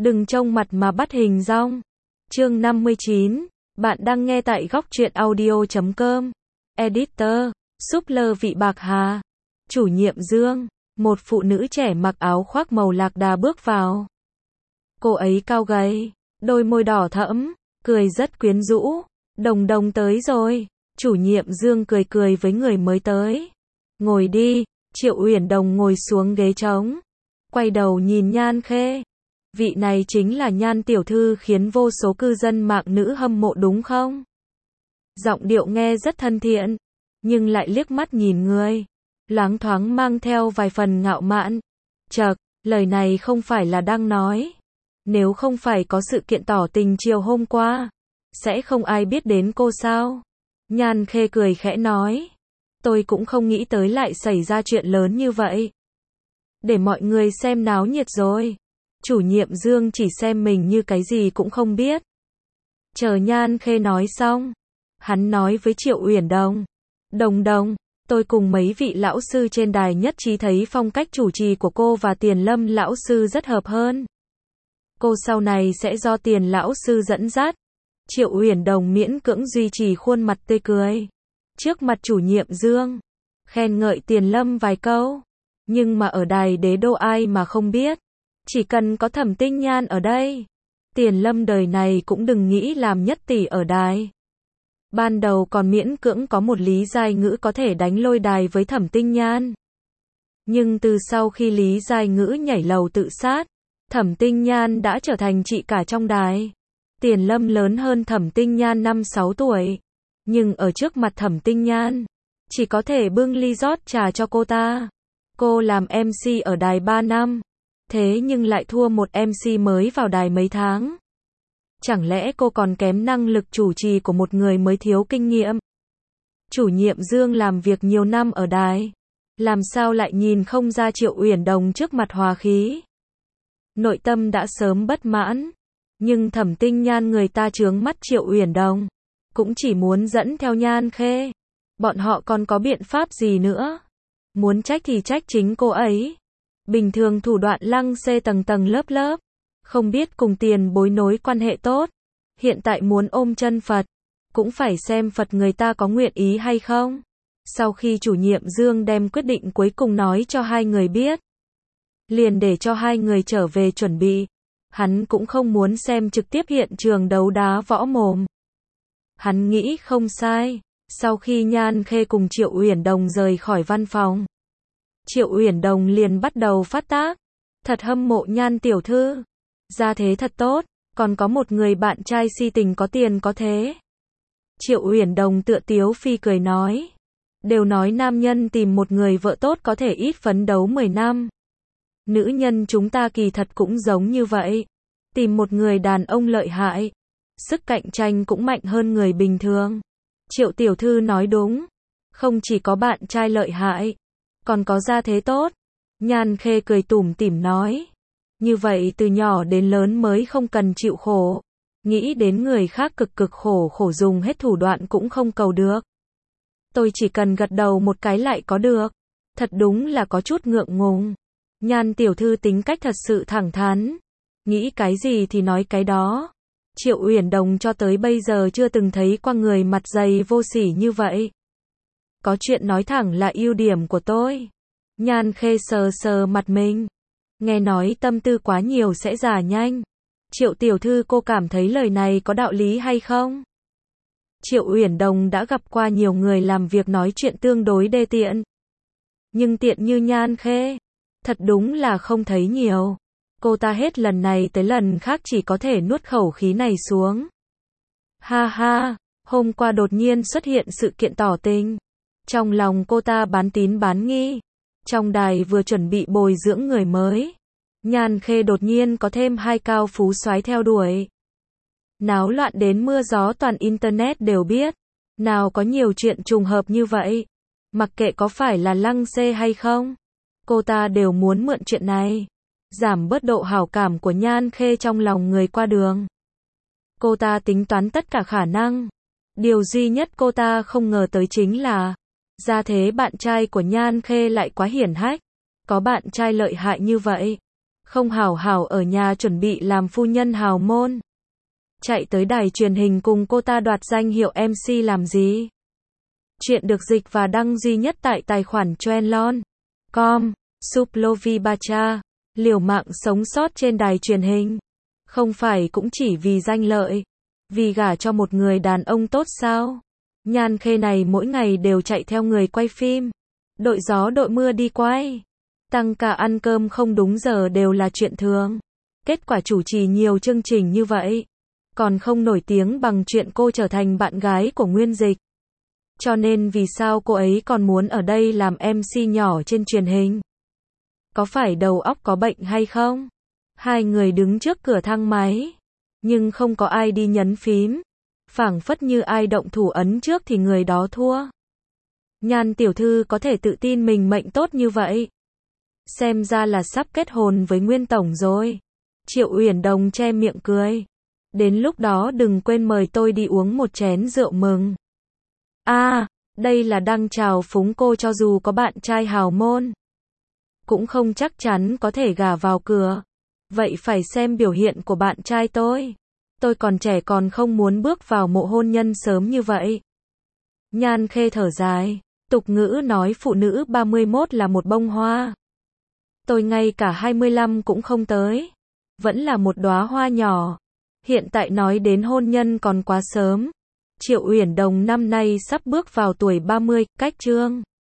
Đừng trông mặt mà bắt hình dong. Chương 59. Bạn đang nghe tại góc truyện audio.com. Editor. Súp lơ vị bạc hà. Chủ nhiệm Dương. Một phụ nữ trẻ mặc áo khoác màu lạc đà bước vào. Cô ấy cao gầy, đôi môi đỏ thẫm, cười rất quyến rũ. Đồng Đồng tới rồi. Chủ nhiệm Dương cười cười với người mới tới. Ngồi đi. Triệu Uyển Đồng ngồi xuống ghế trống. Quay đầu nhìn Nhan Khê. Vị này chính là Nhan tiểu thư khiến vô số cư dân mạng nữ hâm mộ đúng không? Giọng điệu nghe rất thân thiện, nhưng lại liếc mắt nhìn người, loáng thoáng mang theo vài phần ngạo mạn. Chậc, lời này không phải là đang nói. Nếu không phải có sự kiện tỏ tình chiều hôm qua, sẽ không ai biết đến cô sao? Nhan Khê cười khẽ nói. Tôi cũng không nghĩ tới lại xảy ra chuyện lớn như vậy. Để mọi người xem náo nhiệt rồi. Chủ nhiệm Dương chỉ xem mình như cái gì cũng không biết. Chờ Nhan Khê nói xong, hắn nói với Triệu Uyển Đồng. Đồng Đồng, tôi cùng mấy vị lão sư trên đài nhất trí thấy phong cách chủ trì của cô và Tiền Lâm lão sư rất hợp hơn. Cô sau này sẽ do Tiền lão sư dẫn dắt. Triệu Uyển Đồng miễn cưỡng duy trì khuôn mặt tươi cười. Trước mặt chủ nhiệm Dương, khen ngợi Tiền Lâm vài câu. Nhưng mà ở đài đế đô ai mà không biết. Chỉ cần có Thẩm Tinh Nhan ở đây, Tiền Lâm đời này cũng đừng nghĩ làm nhất tỷ ở đài. Ban đầu còn miễn cưỡng có một Lý Giai Ngữ có thể đánh lôi đài với Thẩm Tinh Nhan. Nhưng từ sau khi Lý Giai Ngữ nhảy lầu tự sát, Thẩm Tinh Nhan đã trở thành chị cả trong đài. Tiền Lâm lớn hơn Thẩm Tinh Nhan 5-6 tuổi. Nhưng ở trước mặt Thẩm Tinh Nhan, chỉ có thể bưng ly rót trà cho cô ta. Cô làm MC ở đài 3 năm. Thế nhưng lại thua một MC mới vào đài mấy tháng. Chẳng lẽ cô còn kém năng lực chủ trì của một người mới thiếu kinh nghiệm? Chủ nhiệm Dương làm việc nhiều năm ở đài, làm sao lại nhìn không ra Triệu Uyển Đồng trước mặt hòa khí? Nội tâm đã sớm bất mãn, nhưng Thẩm Tinh Nhan người ta chướng mắt Triệu Uyển Đồng, cũng chỉ muốn dẫn theo Nhan Khê. Bọn họ còn có biện pháp gì nữa? Muốn trách thì trách chính cô ấy. Bình thường thủ đoạn lăng xê tầng tầng lớp lớp, không biết cùng Tiền Bối nối quan hệ tốt. Hiện tại muốn ôm chân Phật, cũng phải xem Phật người ta có nguyện ý hay không. Sau khi chủ nhiệm Dương đem quyết định cuối cùng nói cho hai người biết, liền để cho hai người trở về chuẩn bị. Hắn cũng không muốn xem trực tiếp hiện trường đấu đá võ mồm. Hắn nghĩ không sai. Sau khi Nhan Khê cùng Triệu Uyển Đồng rời khỏi văn phòng, Triệu Uyển Đồng liền bắt đầu phát tác. Thật hâm mộ Nhan tiểu thư. Gia thế thật tốt, còn có một người bạn trai si tình có tiền có thế. Triệu Uyển Đồng tựa tiếu phi cười nói. Đều nói nam nhân tìm một người vợ tốt có thể ít phấn đấu 10 năm. Nữ nhân chúng ta kỳ thật cũng giống như vậy. Tìm một người đàn ông lợi hại, sức cạnh tranh cũng mạnh hơn người bình thường. Triệu tiểu thư nói đúng. Không chỉ có bạn trai lợi hại, còn có gia thế tốt. Nhan Khê cười tủm tỉm nói. Như vậy từ nhỏ đến lớn mới không cần chịu khổ. Nghĩ đến người khác cực cực khổ khổ dùng hết thủ đoạn cũng không cầu được. Tôi chỉ cần gật đầu một cái lại có được. Thật đúng là có chút ngượng ngùng. Nhan tiểu thư tính cách thật sự thẳng thắn. Nghĩ cái gì thì nói cái đó. Triệu Uyển Đồng cho tới bây giờ chưa từng thấy qua người mặt dày vô sỉ như vậy. Có chuyện nói thẳng là ưu điểm của tôi. Nhan Khê sờ sờ mặt mình. Nghe nói tâm tư quá nhiều sẽ già nhanh. Triệu tiểu thư cô cảm thấy lời này có đạo lý hay không? Triệu Uyển Đồng đã gặp qua nhiều người làm việc nói chuyện tương đối đê tiện. Nhưng tiện như Nhan Khê, thật đúng là không thấy nhiều. Cô ta hết lần này tới lần khác chỉ có thể nuốt khẩu khí này xuống. Ha ha, hôm qua đột nhiên xuất hiện sự kiện tỏ tình. Trong lòng cô ta bán tín bán nghi. Trong đài vừa chuẩn bị bồi dưỡng người mới, Nhan Khê đột nhiên có thêm hai cao phú soái theo đuổi. Náo loạn đến mưa gió toàn internet đều biết. Nào có nhiều chuyện trùng hợp như vậy. Mặc kệ có phải là lăng xê hay không, cô ta đều muốn mượn chuyện này giảm bớt độ hảo cảm của Nhan Khê trong lòng người qua đường. Cô ta tính toán tất cả khả năng. Điều duy nhất cô ta không ngờ tới chính là gia thế bạn trai của Nhan Khê lại quá hiển hách. Có bạn trai lợi hại như vậy, Không hảo hảo ở nhà chuẩn bị làm phu nhân hào môn. Chạy tới đài truyền hình cùng cô ta đoạt danh hiệu MC làm gì? Chuyện được dịch và đăng duy nhất tại tài khoản Trendlon.com. Suplovibacha, liều mạng sống sót trên đài truyền hình. Không phải cũng chỉ vì danh lợi, vì gả cho một người đàn ông tốt sao? Nhan Khê này mỗi ngày đều chạy theo người quay phim, đội gió đội mưa đi quay. Tăng ca ăn cơm không đúng giờ đều là chuyện thường. Kết quả chủ trì nhiều chương trình như vậy, còn không nổi tiếng bằng chuyện cô trở thành bạn gái của Nguyên Dịch. Cho nên vì sao cô ấy còn muốn ở đây làm MC nhỏ trên truyền hình? Có phải đầu óc có bệnh hay không? Hai người đứng trước cửa thang máy, nhưng không có ai đi nhấn phím. Phảng phất như ai động thủ ấn trước thì người đó thua. Nhan tiểu thư có thể tự tin mình mệnh tốt như vậy. Xem ra là sắp kết hôn với Nguyên Tổng rồi. Triệu Uyển Đồng che miệng cười. Đến lúc đó đừng quên mời tôi đi uống một chén rượu mừng. Đây là đang chào phúng cô, cho dù có bạn trai hào môn, cũng không chắc chắn có thể gả vào cửa. Vậy phải xem biểu hiện của bạn trai tôi. Tôi còn trẻ còn không muốn bước vào mộ hôn nhân sớm như vậy. Nhan Khê thở dài. Tục ngữ nói phụ nữ 31 là một bông hoa. Tôi ngay cả 25 cũng không tới. Vẫn là một đóa hoa nhỏ. Hiện tại nói đến hôn nhân còn quá sớm. Triệu Uyển Đồng năm nay sắp bước vào tuổi 30, cách Trương